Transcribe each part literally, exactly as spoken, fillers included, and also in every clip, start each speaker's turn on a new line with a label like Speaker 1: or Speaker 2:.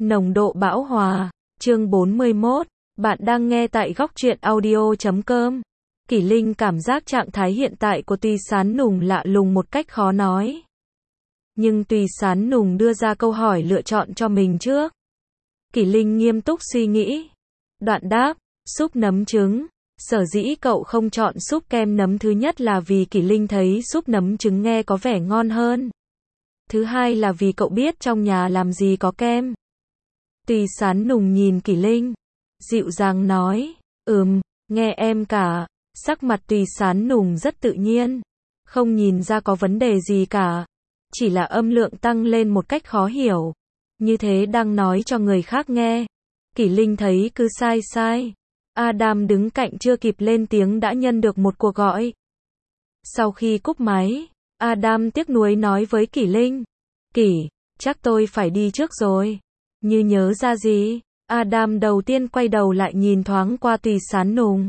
Speaker 1: Nồng độ bão hòa, chương bốn mươi mốt, bạn đang nghe tại góc truyện audio chấm com. Kỷ Linh cảm giác trạng thái hiện tại của Tùy Sán Nùng lạ lùng một cách khó nói. Nhưng Tùy Sán Nùng đưa ra câu hỏi lựa chọn cho mình trước. Kỷ Linh nghiêm túc suy nghĩ. Đoạn đáp, súp nấm trứng. Sở dĩ cậu không chọn súp kem nấm thứ nhất là vì Kỷ Linh thấy súp nấm trứng nghe có vẻ ngon hơn. Thứ hai là vì cậu biết trong nhà làm gì có kem. Tùy Sán Nùng nhìn Kỷ Linh, dịu dàng nói, ừm, nghe em cả. Sắc mặt Tùy Sán Nùng rất tự nhiên, không nhìn ra có vấn đề gì cả. Chỉ là âm lượng tăng lên một cách khó hiểu. Như thế đang nói cho người khác nghe. Kỷ Linh thấy cứ sai sai. Adam đứng cạnh chưa kịp lên tiếng đã nhân được một cuộc gọi. Sau khi cúp máy, Adam tiếc nuối nói với Kỷ Linh, Kỷ, chắc tôi phải đi trước rồi. Như nhớ ra gì, Adam đầu tiên quay đầu lại nhìn thoáng qua Tùy Sán Nùng.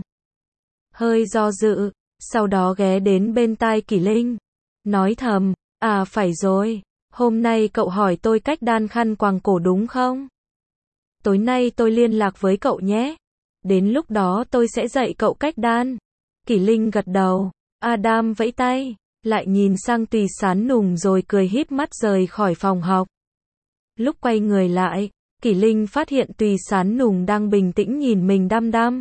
Speaker 1: Hơi do dự, sau đó ghé đến bên tai Kỷ Linh. Nói thầm, à phải rồi, hôm nay cậu hỏi tôi cách đan khăn quàng cổ đúng không? Tối nay tôi liên lạc với cậu nhé. Đến lúc đó tôi sẽ dạy cậu cách đan. Kỷ Linh gật đầu, Adam vẫy tay, lại nhìn sang Tùy Sán Nùng rồi cười híp mắt rời khỏi phòng học. Lúc quay người lại, Kỷ Linh phát hiện Tùy Sán Nùng đang bình tĩnh nhìn mình đăm đăm.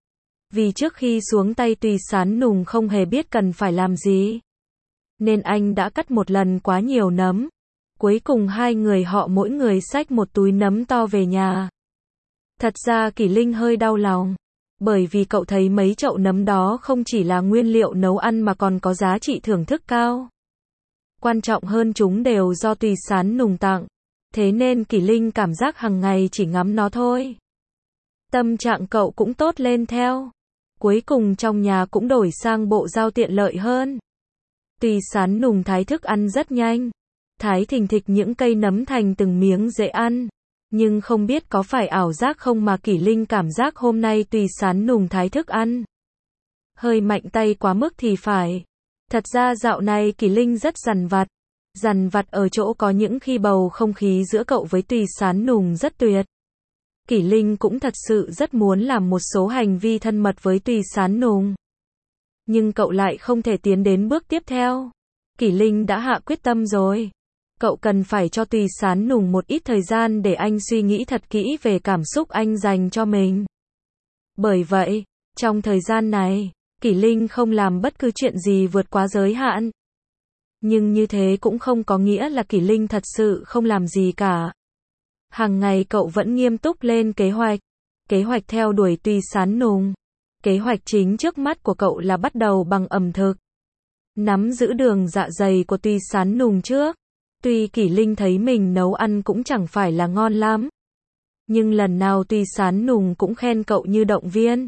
Speaker 1: Vì trước khi xuống tay Tùy Sán Nùng không hề biết cần phải làm gì, nên anh đã cắt một lần quá nhiều nấm. Cuối cùng hai người họ mỗi người xách một túi nấm to về nhà. Thật ra Kỷ Linh hơi đau lòng, bởi vì cậu thấy mấy chậu nấm đó không chỉ là nguyên liệu nấu ăn mà còn có giá trị thưởng thức cao. Quan trọng hơn chúng đều do Tùy Sán Nùng tặng, thế nên Kỷ Linh cảm giác hàng ngày chỉ ngắm nó thôi. Tâm trạng cậu cũng tốt lên theo. Cuối cùng trong nhà cũng đổi sang bộ dao tiện lợi hơn. Tùy Sán Nùng thái thức ăn rất nhanh, thái thình thịch những cây nấm thành từng miếng dễ ăn. Nhưng không biết có phải ảo giác không mà Kỷ Linh cảm giác hôm nay Tùy Sán Nùng thái thức ăn hơi mạnh tay quá mức thì phải. Thật ra dạo này Kỷ Linh rất dằn vặt. Dằn vặt ở chỗ có những khi bầu không khí giữa cậu với Tùy Sán Nùng rất tuyệt. Kỷ Linh cũng thật sự rất muốn làm một số hành vi thân mật với Tùy Sán Nùng. Nhưng cậu lại không thể tiến đến bước tiếp theo. Kỷ Linh đã hạ quyết tâm rồi. Cậu cần phải cho Tùy Sán Nùng một ít thời gian để anh suy nghĩ thật kỹ về cảm xúc anh dành cho mình. Bởi vậy, trong thời gian này, Kỷ Linh không làm bất cứ chuyện gì vượt quá giới hạn. Nhưng như thế cũng không có nghĩa là Kỷ Linh thật sự không làm gì cả. Hàng ngày cậu vẫn nghiêm túc lên kế hoạch. Kế hoạch theo đuổi Tùy Sán Nùng. Kế hoạch chính trước mắt của cậu là bắt đầu bằng ẩm thực. Nắm giữ đường dạ dày của Tùy Sán Nùng trước. Tuy Kỷ Linh thấy mình nấu ăn cũng chẳng phải là ngon lắm, nhưng lần nào Tùy Sán Nùng cũng khen cậu như động viên.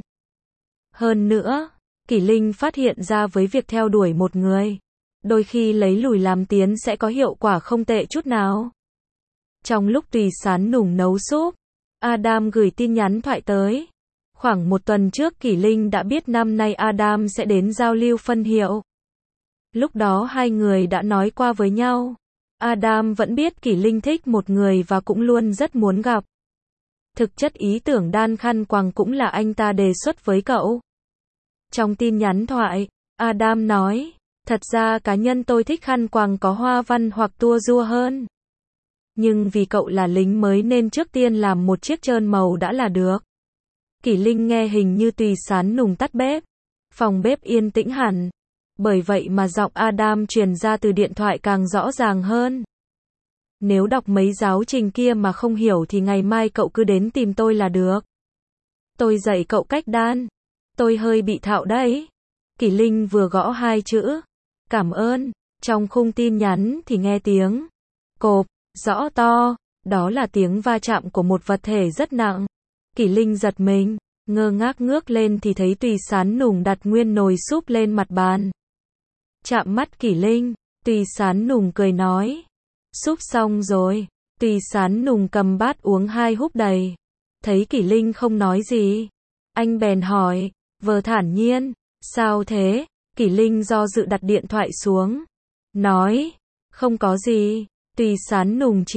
Speaker 1: Hơn nữa, Kỷ Linh phát hiện ra với việc theo đuổi một người, đôi khi lấy lùi làm tiến sẽ có hiệu quả không tệ chút nào. Trong lúc Tùy Sán Nùng nấu súp, Adam gửi tin nhắn thoại tới. Khoảng một tuần trước Kỷ Linh đã biết năm nay Adam sẽ đến giao lưu phân hiệu. Lúc đó hai người đã nói qua với nhau. Adam vẫn biết Kỷ Linh thích một người và cũng luôn rất muốn gặp. Thực chất ý tưởng đan khăn quàng cũng là anh ta đề xuất với cậu. Trong tin nhắn thoại, Adam nói, thật ra cá nhân tôi thích khăn quàng có hoa văn hoặc tua rua hơn. Nhưng vì cậu là lính mới nên trước tiên làm một chiếc trơn màu đã là được. Kỷ Linh nghe hình như Tùy Sán Nùng tắt bếp. Phòng bếp yên tĩnh hẳn. Bởi vậy mà giọng Adam truyền ra từ điện thoại càng rõ ràng hơn. Nếu đọc mấy giáo trình kia mà không hiểu thì ngày mai cậu cứ đến tìm tôi là được. Tôi dạy cậu cách đan. Tôi hơi bị thạo đấy. Kỷ Linh vừa gõ hai chữ. Cảm ơn. Trong khung tin nhắn thì nghe tiếng cộp, rõ to. Đó là tiếng va chạm của một vật thể rất nặng. Kỷ Linh giật mình, ngơ ngác ngước lên thì thấy Tùy Sán Nùng đặt nguyên nồi súp lên mặt bàn. Chạm mắt Kỷ Linh, Tùy Sán Nùng cười nói, súp xong rồi. Tùy Sán Nùng cầm bát uống hai húp đầy. Thấy Kỷ Linh không nói gì, anh bèn hỏi, vờ thản nhiên, sao thế? Kỷ Linh do dự đặt điện thoại xuống, nói, không có gì. Tùy Sán Nùng chỉ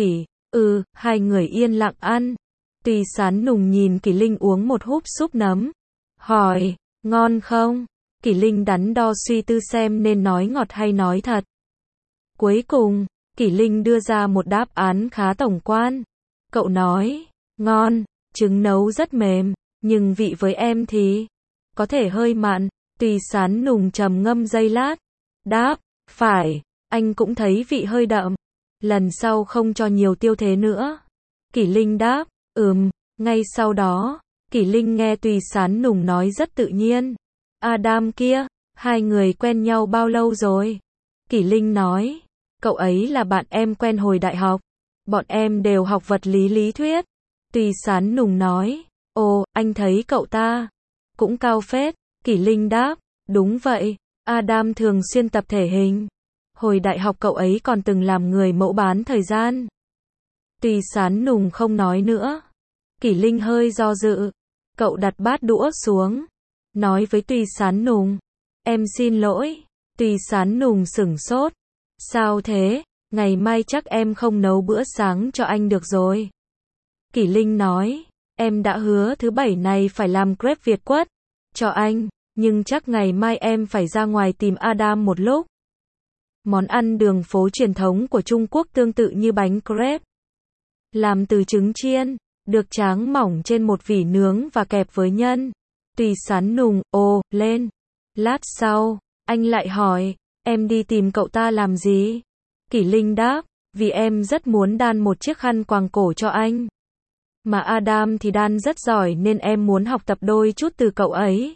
Speaker 1: Ừ, hai người yên lặng ăn. Tùy Sán Nùng nhìn Kỷ Linh uống một húp súp nấm. Hỏi, ngon không? Kỷ Linh đắn đo suy tư xem nên nói ngọt hay nói thật. Cuối cùng, Kỷ Linh đưa ra một đáp án khá tổng quan. Cậu nói, ngon, trứng nấu rất mềm, nhưng vị với em thì có thể hơi mặn. Tùy Sán Nùng trầm ngâm giây lát. Đáp, phải, anh cũng thấy vị hơi đậm. Lần sau không cho nhiều tiêu thế nữa. Kỷ Linh đáp, ừm, ngay sau đó, Kỷ Linh nghe Tùy Sán Nùng nói rất tự nhiên. Adam kia, hai người quen nhau bao lâu rồi? Kỷ Linh nói, cậu ấy là bạn em quen hồi đại học. Bọn em đều học vật lý lý thuyết. Tùy Sán Nùng nói, ồ, anh thấy cậu ta cũng cao phết. Kỷ Linh đáp, đúng vậy, Adam thường xuyên tập thể hình. Hồi đại học cậu ấy còn từng làm người mẫu bán thời gian. Tùy Sán Nùng không nói nữa. Kỷ Linh hơi do dự. Cậu đặt bát đũa xuống. Nói với Tùy Sán Nùng. Em xin lỗi. Tùy Sán Nùng sửng sốt. Sao thế? Ngày mai chắc em không nấu bữa sáng cho anh được rồi. Kỷ Linh nói. Em đã hứa thứ bảy này phải làm crepe Việt quất cho anh. Nhưng chắc ngày mai em phải ra ngoài tìm Adam một lúc. Món ăn đường phố truyền thống của Trung Quốc tương tự như bánh crepe. Làm từ trứng chiên, được tráng mỏng trên một vỉ nướng và kẹp với nhân. Tùy Sán Nùng, ồ, lên. Lát sau, anh lại hỏi, em đi tìm cậu ta làm gì? Kỷ Linh đáp, vì em rất muốn đan một chiếc khăn quàng cổ cho anh. Mà Adam thì đan rất giỏi nên em muốn học tập đôi chút từ cậu ấy.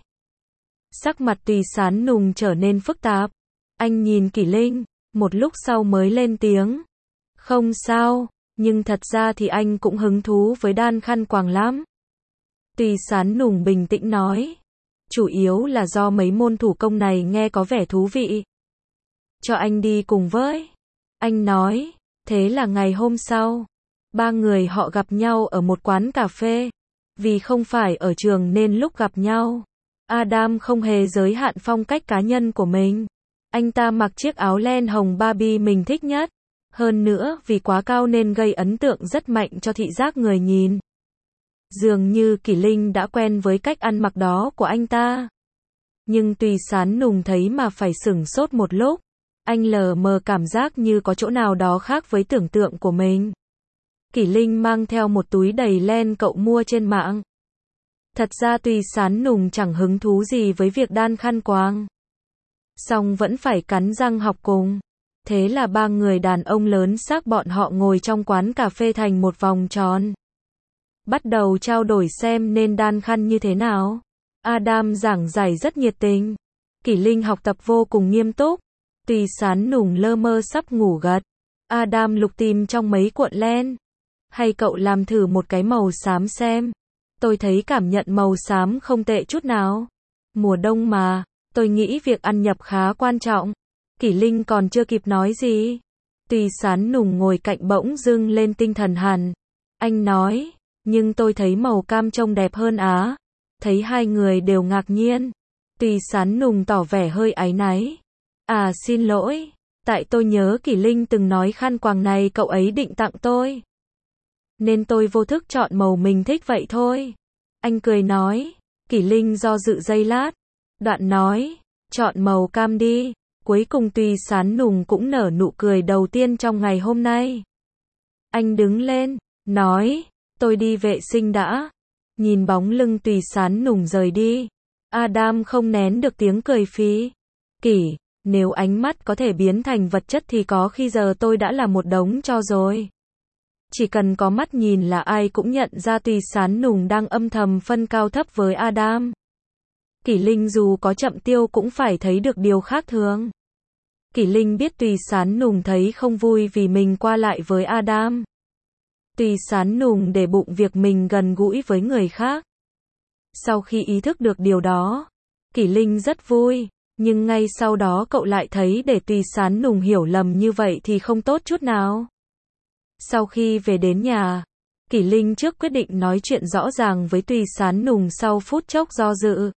Speaker 1: Sắc mặt Tùy Sán Nùng trở nên phức tạp. Anh nhìn Kỷ Linh, một lúc sau mới lên tiếng. Không sao, nhưng thật ra thì anh cũng hứng thú với đan khăn quàng lắm. Tùy Sán Nùng bình tĩnh nói. Chủ yếu là do mấy môn thủ công này nghe có vẻ thú vị. Cho anh đi cùng với. Anh nói, thế là ngày hôm sau, ba người họ gặp nhau ở một quán cà phê. Vì không phải ở trường nên lúc gặp nhau, Adam không hề giới hạn phong cách cá nhân của mình. Anh ta mặc chiếc áo len hồng Barbie mình thích nhất. Hơn nữa vì quá cao nên gây ấn tượng rất mạnh cho thị giác người nhìn. Dường như Kỷ Linh đã quen với cách ăn mặc đó của anh ta. Nhưng Tùy Sán Nùng thấy mà phải sửng sốt một lúc. Anh lờ mờ cảm giác như có chỗ nào đó khác với tưởng tượng của mình. Kỷ Linh mang theo một túi đầy len cậu mua trên mạng. Thật ra Tùy Sán Nùng chẳng hứng thú gì với việc đan khăn quàng. Song vẫn phải cắn răng học cùng. Thế là ba người đàn ông lớn xác bọn họ ngồi trong quán cà phê thành một vòng tròn. Bắt đầu trao đổi xem nên đan khăn như thế nào. Adam giảng giải rất nhiệt tình. Kỷ Linh học tập vô cùng nghiêm túc. Tùy Sán Nùng lơ mơ sắp ngủ gật. Adam lục tìm trong mấy cuộn len. Hay cậu làm thử một cái màu xám xem. Tôi thấy cảm nhận màu xám không tệ chút nào. Mùa đông mà, tôi nghĩ việc ăn nhập khá quan trọng. Kỷ Linh còn chưa kịp nói gì. Tùy Sán Nùng ngồi cạnh bỗng dưng lên tinh thần hẳn. Anh nói, nhưng tôi thấy màu cam trông đẹp hơn á. Thấy hai người đều ngạc nhiên. Tùy Sán Nùng tỏ vẻ hơi áy náy. À xin lỗi, tại tôi nhớ Kỷ Linh từng nói khăn quàng này cậu ấy định tặng tôi. Nên tôi vô thức chọn màu mình thích vậy thôi. Anh cười nói. Kỷ Linh do dự giây lát. Đoạn nói, chọn màu cam đi. Cuối cùng Tùy Sán Nùng cũng nở nụ cười đầu tiên trong ngày hôm nay. Anh đứng lên, nói, tôi đi vệ sinh đã. Nhìn bóng lưng Tùy Sán Nùng rời đi. Adam không nén được tiếng cười phí. Kỷ, nếu ánh mắt có thể biến thành vật chất thì có khi giờ tôi đã là một đống tro rồi. Chỉ cần có mắt nhìn là ai cũng nhận ra Tùy Sán Nùng đang âm thầm phân cao thấp với Adam. Kỷ Linh dù có chậm tiêu cũng phải thấy được điều khác thường. Kỷ Linh biết Tùy Sán Nùng thấy không vui vì mình qua lại với Adam. Tùy Sán Nùng để bụng việc mình gần gũi với người khác. Sau khi ý thức được điều đó, Kỷ Linh rất vui, nhưng ngay sau đó cậu lại thấy để Tùy Sán Nùng hiểu lầm như vậy thì không tốt chút nào. Sau khi về đến nhà, Kỷ Linh trước quyết định nói chuyện rõ ràng với Tùy Sán Nùng sau phút chốc do dự.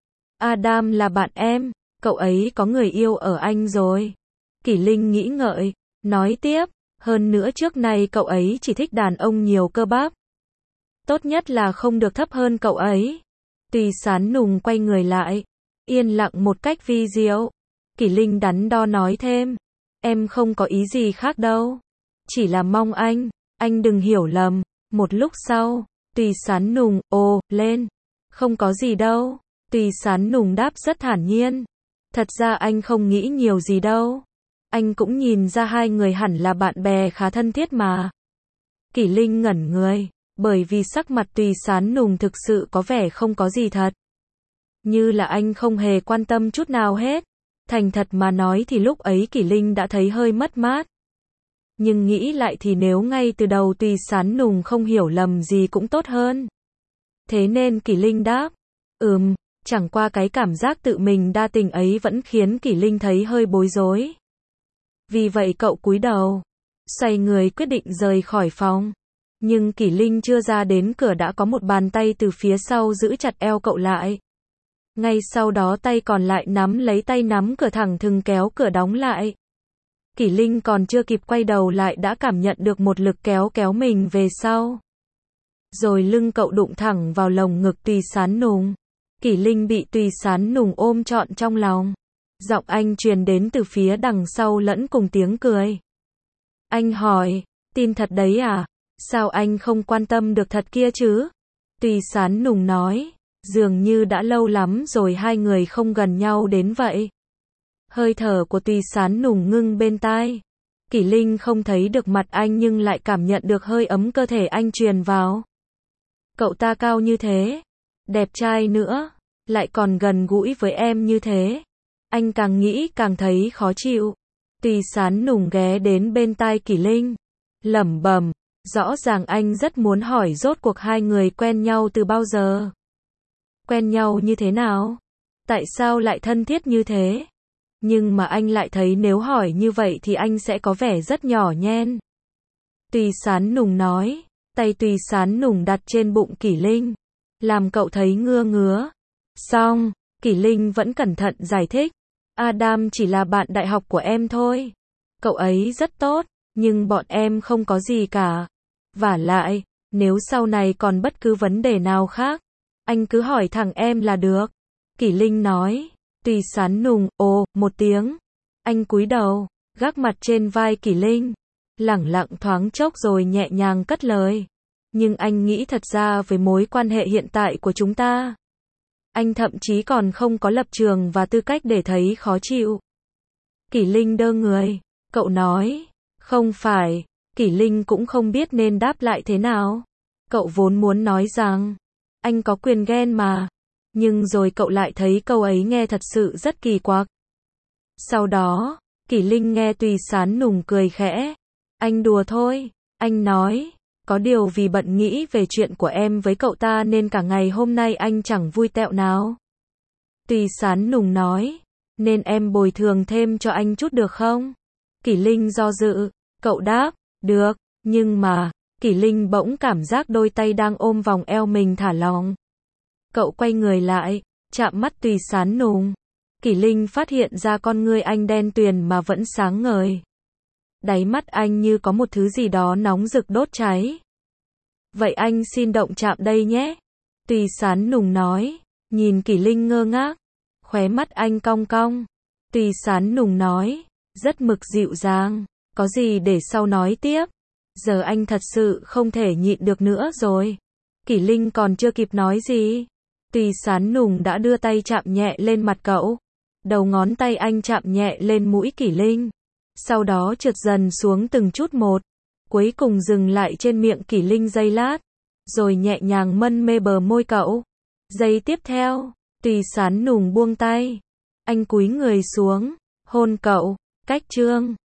Speaker 1: Adam là bạn em, cậu ấy có người yêu ở Anh rồi. Kỷ Linh nghĩ ngợi, nói tiếp, Hơn nữa trước nay cậu ấy chỉ thích đàn ông nhiều cơ bắp. Tốt nhất là không được thấp hơn cậu ấy. Tùy Sán Nùng quay người lại, yên lặng một cách vi diệu. Kỷ Linh đắn đo nói thêm, em không có ý gì khác đâu. Chỉ là mong anh, anh đừng hiểu lầm. Một lúc sau, Tùy Sán Nùng ồ lên, không có gì đâu. Tùy Sán Nùng đáp rất thản nhiên, thật ra anh không nghĩ nhiều gì đâu. Anh cũng nhìn ra hai người hẳn là bạn bè khá thân thiết mà. Kỷ Linh ngẩn người, bởi vì sắc mặt Tùy Sán Nùng thực sự có vẻ không có gì thật. Như là anh không hề quan tâm chút nào hết. Thành thật mà nói thì lúc ấy Kỷ Linh đã thấy hơi mất mát. Nhưng nghĩ lại thì nếu ngay từ đầu Tùy Sán Nùng không hiểu lầm gì cũng tốt hơn. Thế nên Kỷ Linh đáp, ừm, chẳng qua cái cảm giác tự mình đa tình ấy vẫn khiến Kỷ Linh thấy hơi bối rối. Vì vậy cậu cúi đầu, xoay người quyết định rời khỏi phòng. Nhưng Kỷ Linh chưa ra đến cửa đã có một bàn tay từ phía sau giữ chặt eo cậu lại. Ngay sau đó tay còn lại nắm lấy tay nắm cửa thẳng thừng kéo cửa đóng lại. Kỷ Linh còn chưa kịp quay đầu lại đã cảm nhận được một lực kéo kéo mình về sau. Rồi lưng cậu đụng thẳng vào lồng ngực Tùy Sán Nùng. Kỷ Linh bị Tùy Sán Nùng ôm trọn trong lòng. Giọng anh truyền đến từ phía đằng sau lẫn cùng tiếng cười. Anh hỏi, tin thật đấy à? Sao anh không quan tâm được thật kia chứ? Tùy Sán Nùng nói, dường như đã lâu lắm rồi hai người không gần nhau đến vậy. Hơi thở của Tùy Sán Nùng ngưng bên tai. Kỷ Linh không thấy được mặt anh nhưng lại cảm nhận được hơi ấm cơ thể anh truyền vào. Cậu ta cao như thế, đẹp trai nữa, lại còn gần gũi với em như thế. Anh càng nghĩ càng thấy khó chịu. Tùy Sán Nùng ghé đến bên tai Kỷ Linh, lẩm bẩm, rõ ràng anh rất muốn hỏi rốt cuộc hai người quen nhau từ bao giờ. Quen nhau như thế nào? Tại sao lại thân thiết như thế? Nhưng mà anh lại thấy nếu hỏi như vậy thì anh sẽ có vẻ rất nhỏ nhen. Tùy Sán Nùng nói, tay Tùy Sán Nùng đặt trên bụng Kỷ Linh, làm cậu thấy ngứa ngứa. Xong, Kỷ Linh vẫn cẩn thận giải thích, Adam chỉ là bạn đại học của em thôi. Cậu ấy rất tốt, nhưng bọn em không có gì cả. Vả lại, nếu sau này còn bất cứ vấn đề nào khác, anh cứ hỏi thẳng em là được. Kỷ Linh nói. Tùy Sán Nùng ồ một tiếng. Anh cúi đầu, gác mặt trên vai Kỷ Linh, lẳng lặng thoáng chốc rồi nhẹ nhàng cất lời. Nhưng anh nghĩ thật ra với mối quan hệ hiện tại của chúng ta, anh thậm chí còn không có lập trường và tư cách để thấy khó chịu. Kỷ Linh đơ người, cậu nói, không phải. Kỷ Linh cũng không biết nên đáp lại thế nào. Cậu vốn muốn nói rằng, anh có quyền ghen mà. Nhưng rồi cậu lại thấy câu ấy nghe thật sự rất kỳ quặc. Sau đó, Kỷ Linh nghe Tùy Sán Nùng cười khẽ. Anh đùa thôi, anh nói, có điều vì bận nghĩ về chuyện của em với cậu ta nên cả ngày hôm nay anh chẳng vui tẹo nào. Tùy Sán Nùng nói, nên em bồi thường thêm cho anh chút được không? Kỷ Linh do dự, cậu đáp, được, nhưng mà, Kỷ Linh bỗng cảm giác đôi tay đang ôm vòng eo mình thả lỏng. Cậu quay người lại, chạm mắt Tùy Sán Nùng. Kỷ Linh phát hiện ra con ngươi anh đen tuyền mà vẫn sáng ngời. Đáy mắt anh như có một thứ gì đó nóng rực đốt cháy. Vậy anh xin động chạm đây nhé. Tùy Sán Nùng nói, nhìn Kỷ Linh ngơ ngác. Khóe mắt anh cong cong. Tùy Sán Nùng nói, rất mực dịu dàng, có gì để sau nói tiếp. Giờ anh thật sự không thể nhịn được nữa rồi. Kỷ Linh còn chưa kịp nói gì. Tùy Sán Nùng đã đưa tay chạm nhẹ lên mặt cậu. Đầu ngón tay anh chạm nhẹ lên mũi Kỷ Linh. Sau đó trượt dần xuống từng chút một. Cuối cùng dừng lại trên miệng Kỷ Linh giây lát. Rồi nhẹ nhàng mân mê bờ môi cậu. Giây tiếp theo, Tùy Sán Nùng buông tay. Anh cúi người xuống, hôn cậu, cách chương.